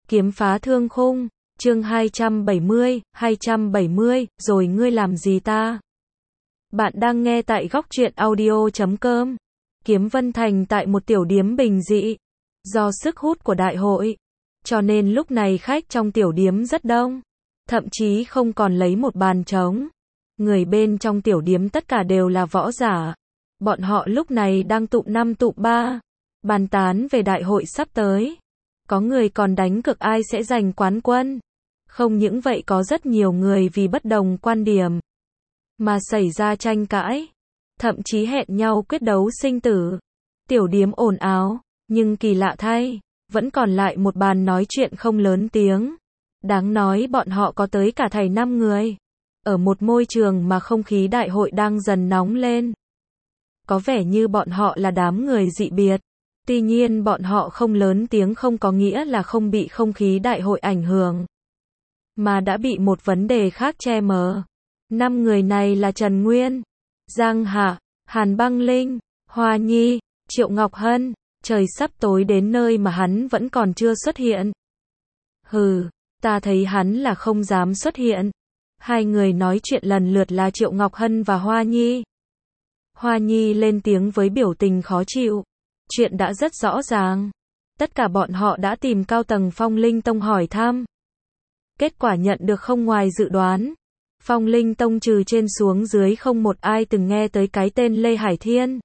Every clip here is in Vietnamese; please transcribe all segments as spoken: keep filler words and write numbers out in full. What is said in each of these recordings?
Kiếm phá thương khung, chương hai trăm bảy mươi, hai trăm bảy mươi, rồi ngươi làm gì ta? Bạn đang nghe tại góc truyện audio chấm com. Kiếm Vân Thành tại một tiểu điếm bình dị. Do sức hút của đại hội, cho nên lúc này khách trong tiểu điếm rất đông. Thậm chí không còn lấy một bàn trống. Người bên trong tiểu điếm tất cả đều là võ giả. Bọn họ lúc này đang tụ năm tụ ba, bàn tán về đại hội sắp tới. Có người còn đánh cược ai sẽ giành quán quân. Không những vậy có rất nhiều người vì bất đồng quan điểm mà xảy ra tranh cãi, thậm chí hẹn nhau quyết đấu sinh tử. Tiểu điếm ồn ào, nhưng kỳ lạ thay, vẫn còn lại một bàn nói chuyện không lớn tiếng. Đáng nói bọn họ có tới cả thầy năm người. Ở một môi trường mà không khí đại hội đang dần nóng lên. Có vẻ như bọn họ là đám người dị biệt. Tuy nhiên bọn họ không lớn tiếng không có nghĩa là không bị không khí đại hội ảnh hưởng, mà đã bị một vấn đề khác che mờ. Năm người này là Trần Nguyên, Giang Hạ, Hàn Băng Linh, Hoa Nhi, Triệu Ngọc Hân. Trời sắp tối đến nơi mà hắn vẫn còn chưa xuất hiện. Hừ, ta thấy hắn là không dám xuất hiện. Hai người nói chuyện lần lượt là Triệu Ngọc Hân và Hoa Nhi. Hoa Nhi lên tiếng với biểu tình khó chịu. Chuyện đã rất rõ ràng. Tất cả bọn họ đã tìm cao tầng Phong Linh Tông hỏi thăm. Kết quả nhận được không ngoài dự đoán. Phong Linh Tông trừ trên xuống dưới không một ai từng nghe tới cái tên Lê Hải Thiên.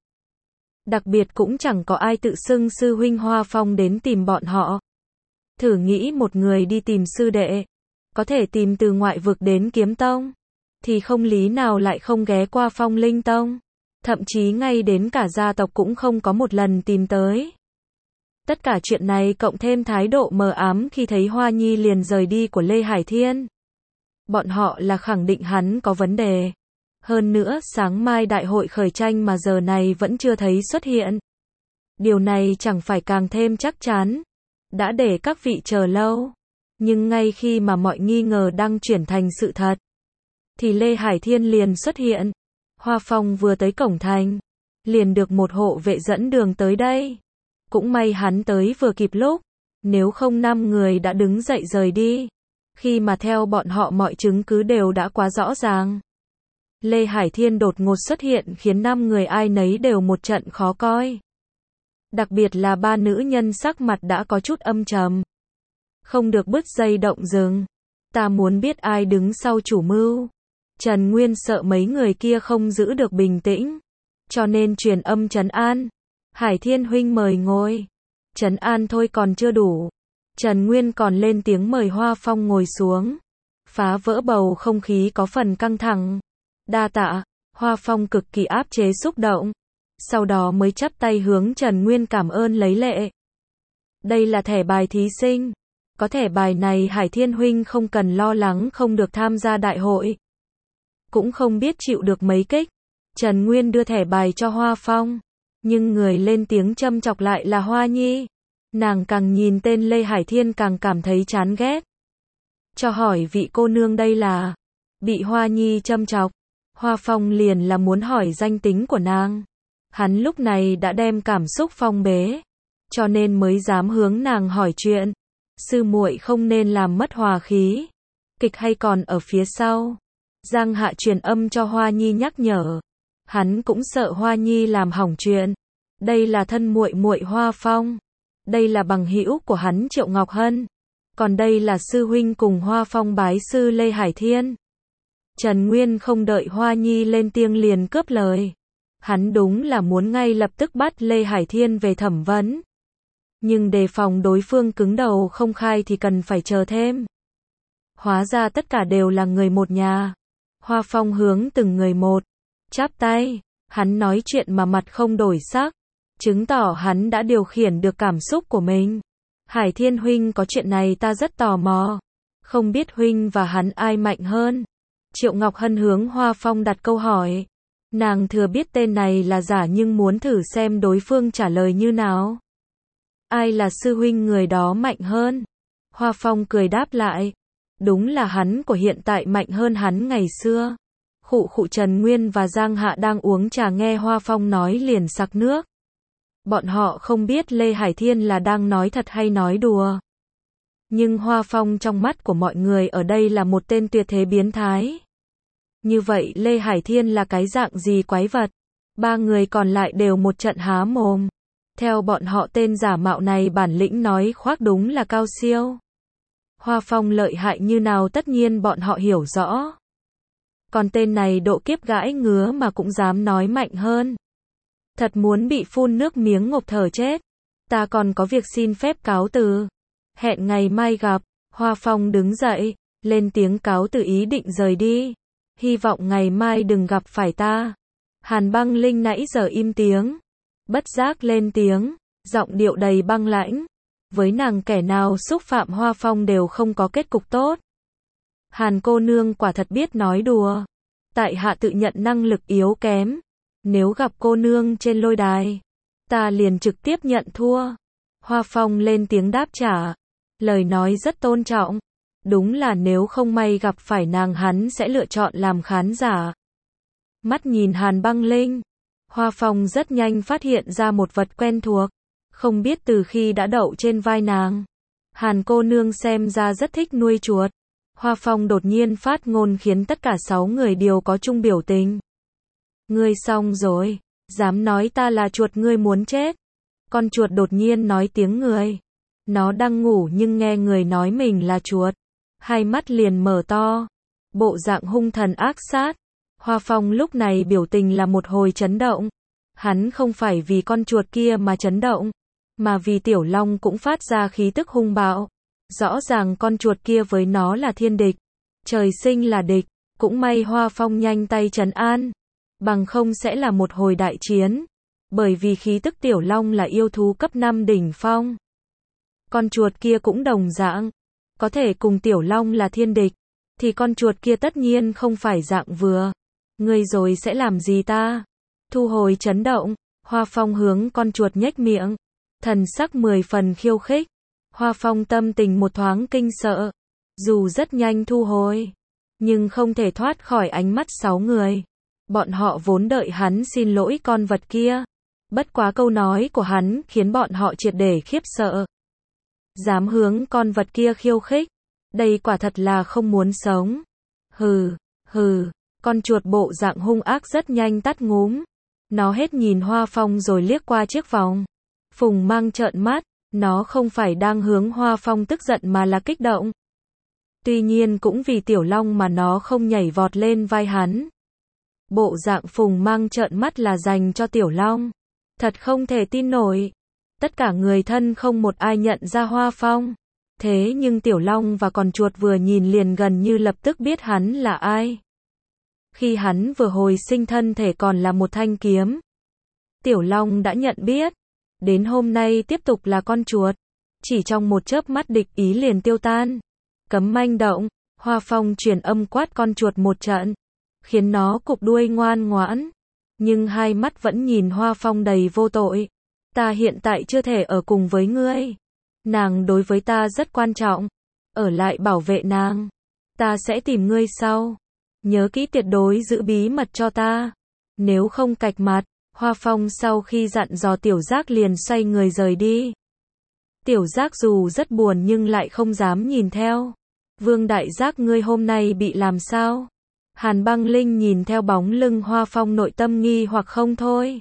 Đặc biệt cũng chẳng có ai tự xưng sư huynh Hoa Phong đến tìm bọn họ. Thử nghĩ một người đi tìm sư đệ, có thể tìm từ ngoại vực đến Kiếm Tông, thì không lý nào lại không ghé qua Phong Linh Tông. Thậm chí ngay đến cả gia tộc cũng không có một lần tìm tới. Tất cả chuyện này cộng thêm thái độ mờ ám khi thấy Hoa Nhi liền rời đi của Lê Hải Thiên. Bọn họ là khẳng định hắn có vấn đề. Hơn nữa sáng mai đại hội khởi tranh mà giờ này vẫn chưa thấy xuất hiện. Điều này chẳng phải càng thêm chắc chắn. Đã để các vị chờ lâu. Nhưng ngay khi mà mọi nghi ngờ đang chuyển thành sự thật, thì Lê Hải Thiên liền xuất hiện. Hoa Phong vừa tới cổng thành, liền được một hộ vệ dẫn đường tới đây. Cũng may hắn tới vừa kịp lúc, nếu không năm người đã đứng dậy rời đi. Khi mà theo bọn họ mọi chứng cứ đều đã quá rõ ràng. Lê Hải Thiên đột ngột xuất hiện khiến năm người ai nấy đều một trận khó coi. Đặc biệt là ba nữ nhân sắc mặt đã có chút âm trầm. Không được bứt dây động rừng. Ta muốn biết ai đứng sau chủ mưu. Trần Nguyên sợ mấy người kia không giữ được bình tĩnh, cho nên truyền âm trấn an. Hải Thiên huynh mời ngồi. Trấn an thôi còn chưa đủ. Trần Nguyên còn lên tiếng mời Hoa Phong ngồi xuống. Phá vỡ bầu không khí có phần căng thẳng. Đa tạ. Hoa Phong cực kỳ áp chế xúc động. Sau đó mới chắp tay hướng Trần Nguyên cảm ơn lấy lệ. Đây là thẻ bài thí sinh. Có thẻ bài này Hải Thiên huynh không cần lo lắng không được tham gia đại hội. Cũng không biết chịu được mấy kích. Trần Nguyên đưa thẻ bài cho Hoa Phong. Nhưng người lên tiếng châm chọc lại là Hoa Nhi. Nàng càng nhìn tên Lê Hải Thiên càng cảm thấy chán ghét. Cho hỏi vị cô nương đây là. Bị Hoa Nhi châm chọc. Hoa Phong liền là muốn hỏi danh tính của nàng. Hắn lúc này đã đem cảm xúc phong bế. Cho nên mới dám hướng nàng hỏi chuyện. Sư muội không nên làm mất hòa khí. Kịch hay còn ở phía sau. Giang Hạ truyền âm cho Hoa Nhi nhắc nhở. Hắn cũng sợ Hoa Nhi làm hỏng chuyện. Đây là thân muội muội Hoa Phong. Đây là bằng hữu của hắn Triệu Ngọc Hân. Còn đây là sư huynh cùng Hoa Phong bái sư Lê Hải Thiên. Trần Nguyên không đợi Hoa Nhi lên tiếng liền cướp lời. Hắn đúng là muốn ngay lập tức bắt Lê Hải Thiên về thẩm vấn. Nhưng đề phòng đối phương cứng đầu không khai thì cần phải chờ thêm. Hóa ra tất cả đều là người một nhà. Hoa Phong hướng từng người một, chắp tay, hắn nói chuyện mà mặt không đổi sắc, chứng tỏ hắn đã điều khiển được cảm xúc của mình. Hải Thiên huynh có chuyện này ta rất tò mò, không biết huynh và hắn ai mạnh hơn. Triệu Ngọc Hân hướng Hoa Phong đặt câu hỏi, nàng thừa biết tên này là giả nhưng muốn thử xem đối phương trả lời như nào. Ai là sư huynh người đó mạnh hơn? Hoa Phong cười đáp lại. Đúng là hắn của hiện tại mạnh hơn hắn ngày xưa. Khụ khụ. Trần Nguyên và Giang Hạ đang uống trà nghe Hoa Phong nói liền sặc nước. Bọn họ không biết Lê Hải Thiên là đang nói thật hay nói đùa. Nhưng Hoa Phong trong mắt của mọi người ở đây là một tên tuyệt thế biến thái. Như vậy Lê Hải Thiên là cái dạng gì quái vật? Ba người còn lại đều một trận há mồm. Theo bọn họ tên giả mạo này bản lĩnh nói khoác đúng là cao siêu. Hoa Phong lợi hại như nào tất nhiên bọn họ hiểu rõ. Còn tên này độ kiếp gãi ngứa mà cũng dám nói mạnh hơn. Thật muốn bị phun nước miếng ngộp thở chết. Ta còn có việc xin phép cáo từ. Hẹn ngày mai gặp. Hoa Phong đứng dậy, lên tiếng cáo từ ý định rời đi. Hy vọng ngày mai đừng gặp phải ta. Hàn Băng Linh nãy giờ im tiếng. Bất giác lên tiếng, giọng điệu đầy băng lãnh. Với nàng kẻ nào xúc phạm Hoa Phong đều không có kết cục tốt. Hàn cô nương quả thật biết nói đùa. Tại hạ tự nhận năng lực yếu kém. Nếu gặp cô nương trên lôi đài, ta liền trực tiếp nhận thua. Hoa Phong lên tiếng đáp trả. Lời nói rất tôn trọng. Đúng là nếu không may gặp phải nàng hắn sẽ lựa chọn làm khán giả. Mắt nhìn Hàn Băng Linh, Hoa Phong rất nhanh phát hiện ra một vật quen thuộc. Không biết từ khi đã đậu trên vai nàng. Hàn cô nương xem ra rất thích nuôi chuột. Hoa Phong đột nhiên phát ngôn khiến tất cả sáu người đều có chung biểu tình. Ngươi xong rồi, dám nói ta là chuột ngươi muốn chết. Con chuột đột nhiên nói tiếng người. Nó đang ngủ nhưng nghe người nói mình là chuột. Hai mắt liền mở to. Bộ dạng hung thần ác sát. Hoa Phong lúc này biểu tình là một hồi chấn động. Hắn không phải vì con chuột kia mà chấn động, mà vì Tiểu Long cũng phát ra khí tức hung bạo. Rõ ràng con chuột kia với nó là thiên địch. Trời sinh là địch. Cũng may Hoa Phong nhanh tay trấn an. Bằng không sẽ là một hồi đại chiến. Bởi vì khí tức Tiểu Long là yêu thú cấp năm đỉnh phong. Con chuột kia cũng đồng dạng. Có thể cùng Tiểu Long là thiên địch. Thì con chuột kia tất nhiên không phải dạng vừa. Ngươi rồi sẽ làm gì ta? Thu hồi chấn động. Hoa Phong hướng con chuột nhếch miệng. Thần sắc mười phần khiêu khích. Hoa Phong tâm tình một thoáng kinh sợ. Dù rất nhanh thu hồi. Nhưng không thể thoát khỏi ánh mắt sáu người. Bọn họ vốn đợi hắn xin lỗi con vật kia. Bất quá câu nói của hắn khiến bọn họ triệt để khiếp sợ. Dám hướng con vật kia khiêu khích. Đây quả thật là không muốn sống. Hừ, hừ, con chuột bộ dạng hung ác rất nhanh tắt ngúm. Nó hết nhìn Hoa Phong rồi liếc qua chiếc vòng. Phùng Mang trợn mắt, nó không phải đang hướng Hoa Phong tức giận mà là kích động. Tuy nhiên cũng vì Tiểu Long mà nó không nhảy vọt lên vai hắn. Bộ dạng Phùng Mang trợn mắt là dành cho Tiểu Long. Thật không thể tin nổi. Tất cả người thân không một ai nhận ra Hoa Phong. Thế nhưng Tiểu Long và con chuột vừa nhìn liền gần như lập tức biết hắn là ai. Khi hắn vừa hồi sinh thân thể còn là một thanh kiếm. Tiểu Long đã nhận biết. Đến hôm nay tiếp tục là con chuột. Chỉ trong một chớp mắt địch ý liền tiêu tan. Cấm manh động. Hoa Phong truyền âm quát con chuột một trận. Khiến nó cụp đuôi ngoan ngoãn. Nhưng hai mắt vẫn nhìn Hoa Phong đầy vô tội. Ta hiện tại chưa thể ở cùng với ngươi. Nàng đối với ta rất quan trọng. Ở lại bảo vệ nàng. Ta sẽ tìm ngươi sau. Nhớ kỹ tuyệt đối giữ bí mật cho ta. Nếu không cạch mặt. Hoa Phong sau khi dặn dò Tiểu Giác liền xoay người rời đi. Tiểu Giác dù rất buồn nhưng lại không dám nhìn theo. Vương Đại Giác ngươi hôm nay bị làm sao? Hàn Băng Linh nhìn theo bóng lưng Hoa Phong nội tâm nghi hoặc không thôi.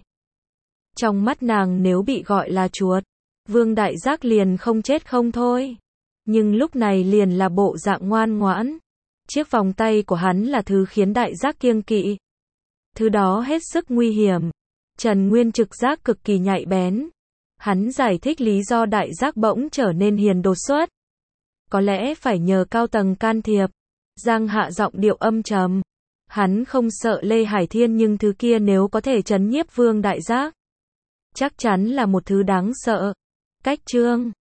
Trong mắt nàng nếu bị gọi là chuột, Vương Đại Giác liền không chết không thôi. Nhưng lúc này liền là bộ dạng ngoan ngoãn. Chiếc vòng tay của hắn là thứ khiến Đại Giác kiêng kỵ. Thứ đó hết sức nguy hiểm. Trần Nguyên trực giác cực kỳ nhạy bén. Hắn giải thích lý do Đại Giác bỗng trở nên hiền đột xuất. Có lẽ phải nhờ cao tầng can thiệp. Giang Hạ giọng điệu âm trầm. Hắn không sợ Lê Hải Thiên nhưng thứ kia nếu có thể trấn nhiếp Vương Đại Giác, chắc chắn là một thứ đáng sợ. Cách chương